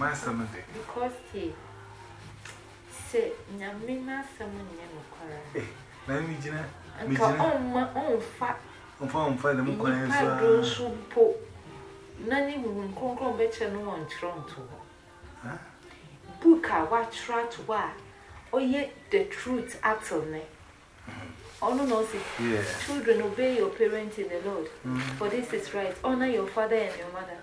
Because he said, Yamina Saman Yamakara. And come on, my own fat. On fire, the Mukwana so poor. None will conquer better no one thrown to her. Booka, what try to what? Oh, yet the truth actual ne. Oh, no, yeah. Children, obey your parents in the Lord. For this is right. Honor your father and your mother.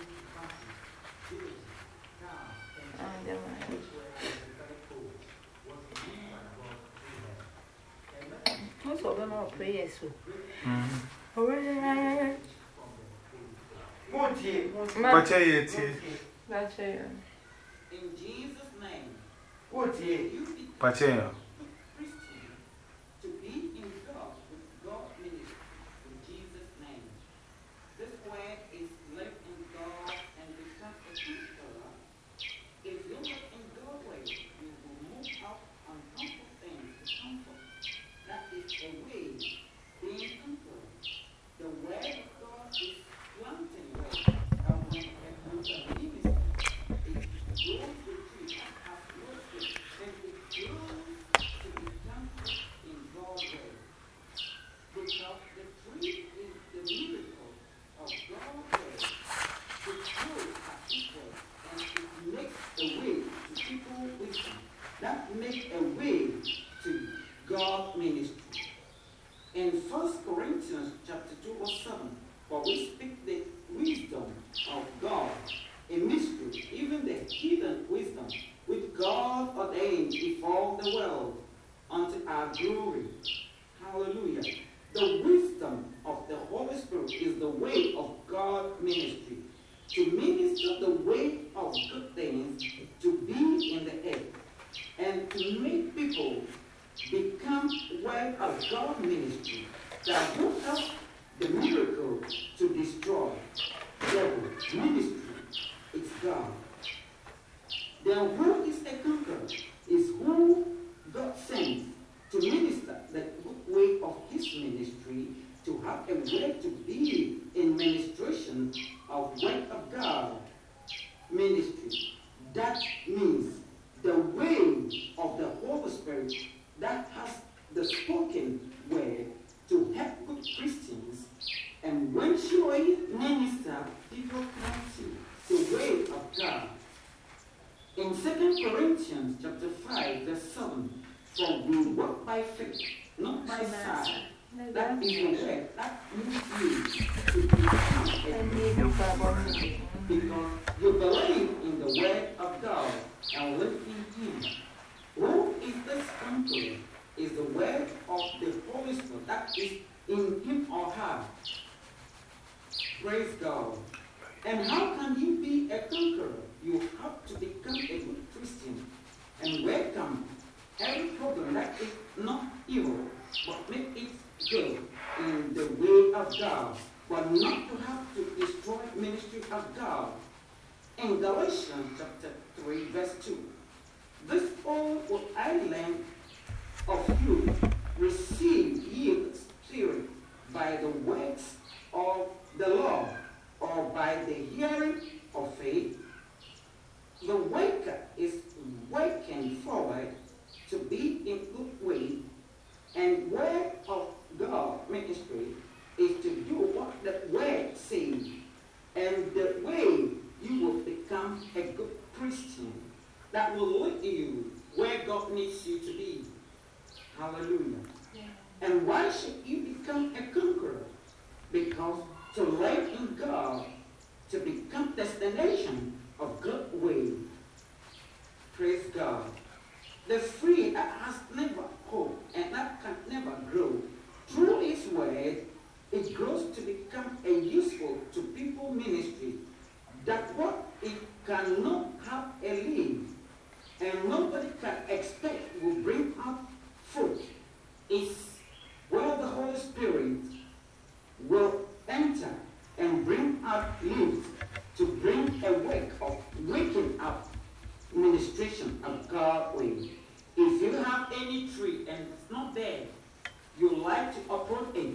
Most of them are prayers. In Jesus' name, what you Pacheco. to be in God with God ministry in Jesus' name. This word is live in God and become a conqueror. If you live in God's way, you will move out uncomfortable things to comfort. That is a way being conqueror. The word of God is planting way. And when a conqueror ministry, it grows the tree and has roots, and it grows to become in God's way. Because the tree is the miracle of God's way. It grows as it was, and it makes a way to people wisdom. That makes a way to God ministry. In 1 Corinthians chapter 2 verse 7, for we speak the wisdom of God, a mystery, even the hidden wisdom, which God ordained before the world, unto our glory. Hallelujah. The wisdom of the Holy Spirit is the way of God ministry, to minister the way of good things, to be in the earth, and to make people become way of God ministry that will help the miracle to destroy devil ministry. It's God. Then who is a conqueror? Is who God sends to minister the good way of his ministry, to have a way to be in ministration of word of God ministry. That means the way of the Holy Spirit that has the spoken word to help good Christians. And when she minister, people can see the way of God. In 2 Corinthians chapter 5, verse 7, for we walk by faith, not by sight. That is the word that moves you to become a believer, because you believe in the word of God and live in him. Who is this conqueror? Is the word of the Holy Spirit that is in him or her. Praise God. And how can you be a conqueror? You have to become a good Christian and welcome every problem that is not evil, but make it good in the way of God, but not to have to destroy ministry of God. In Galatians chapter 3, verse 2, this all what I learned of you, receive ye the Spirit by the works of the law, or by the hearing of faith. The worker is working forward to be in good way, and word of God ministry is to do what the word says, and the way you will become a good Christian that will lead you where God needs you to be. Hallelujah. Yeah. And why should you become a conqueror? Because to live in God, to become destination of good way. Praise God. The tree that has never hope and that can never grow, through his word, it grows to become a useful to people ministry. That what it cannot have a leaf and nobody can expect will bring out fruit is where the Holy Spirit will enter and bring out leaves to bring a work of waking up ministration of God's way. If you have any tree and it's not there, you like to uproot it.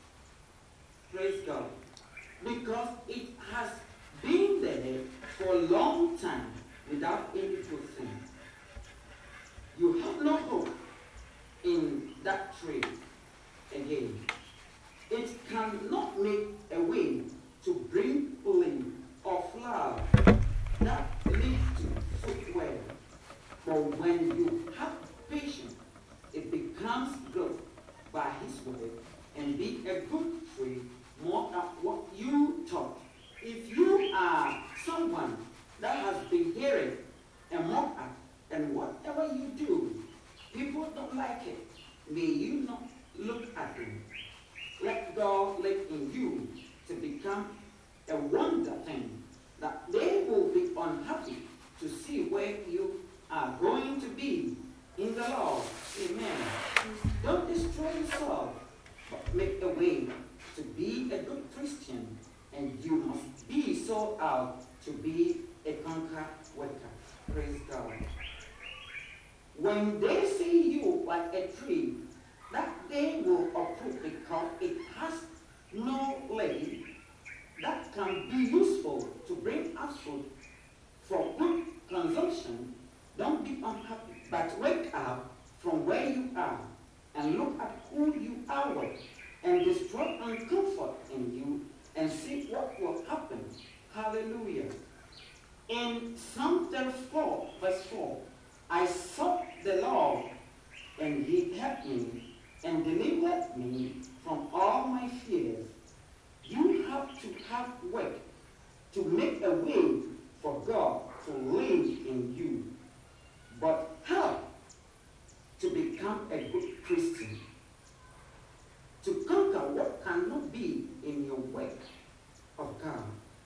Praise God. Because it has been there for a long time. without any good thing. You have no hope in that tree again. It cannot make a way to bring leaf or flower that leads to fruit well. But when you have patience, it becomes good by His word and be a good tree more than what you thought. If you are someone that has been hearing and mocked at, and whatever you do, people don't like it, may you not look at them. Let God live in you to become a wonder thing, that they will be unhappy to see where you are going to be in the Lord. Amen. Don't destroy yourself, but make a way to be a good Christian, and you must be sold out to be a conqueror worker. Praise God. When they see you like a tree, that they will uproot because it has no leaf that can be useful to bring us fruit for good consumption. Don't be unhappy, but wake up from where you are and look at who you are with, and destroy uncomfort in you and see what will happen. Hallelujah. In Psalm 34, verse 4, I sought the Lord, and He helped me and delivered me from all my fears. You have to have work to make a way for God to live in you, but help to become a good Christian, to conquer what cannot be in your work of God.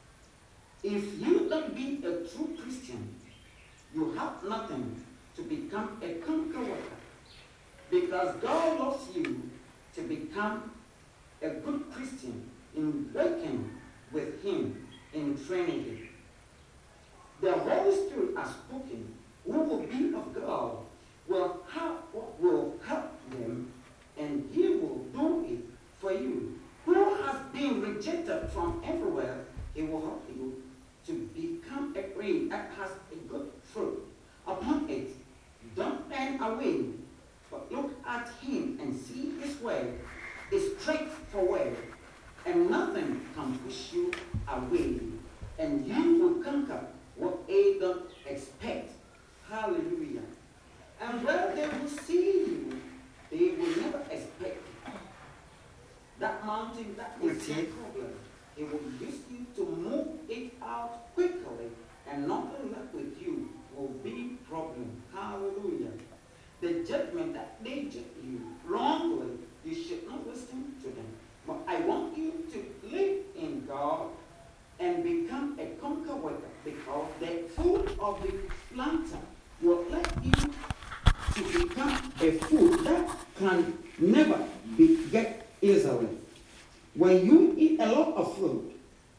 If you don't be a true Christian, you have nothing to become a conqueror worker, because God loves you to become a good Christian in working with Him in training you. The Holy Spirit has spoken. Who will be of God will help them, and He will do it for you. Who has been rejected from everywhere, He will help you to become a tree that has a good fruit upon it. Don't turn away, but look at Him and see His way is straightforward, and nothing can push you away, and you will conquer what they don't expect. Hallelujah. And where they will see you, they will never expect it. That mountain, that is your problem. He will use you to move it out quickly, and nothing left with you will be problem. Hallelujah. The judgment that they judge you wrongly, you should not listen to them. But I want you to live in God and become a conqueror worker, because the fruit of the planter will let you to become a food that can never get easily. When you eat a lot of food,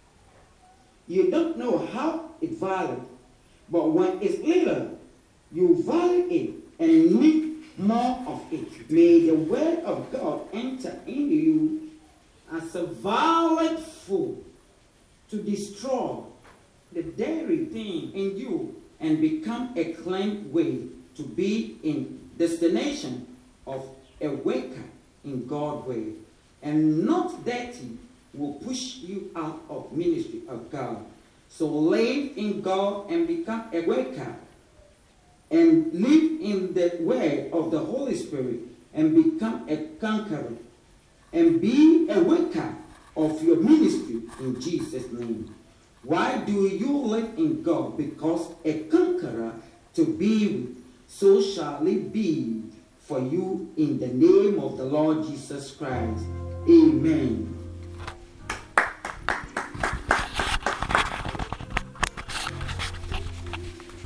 you don't know how it's valued, but when it's little, you value it and need more of it. May the word of God enter into you as a violent food to destroy the dairy thing in you and become a clean way to be in destination of a waker in God's way, and not dirty will push you out of ministry of God. So live in God and become a waker, and live in the way of the Holy Spirit and become a conqueror, and be a waker of your ministry in Jesus' name. Why do you live in God? Because a conqueror to be with, so shall it be for you in the name of the Lord Jesus Christ. Amen.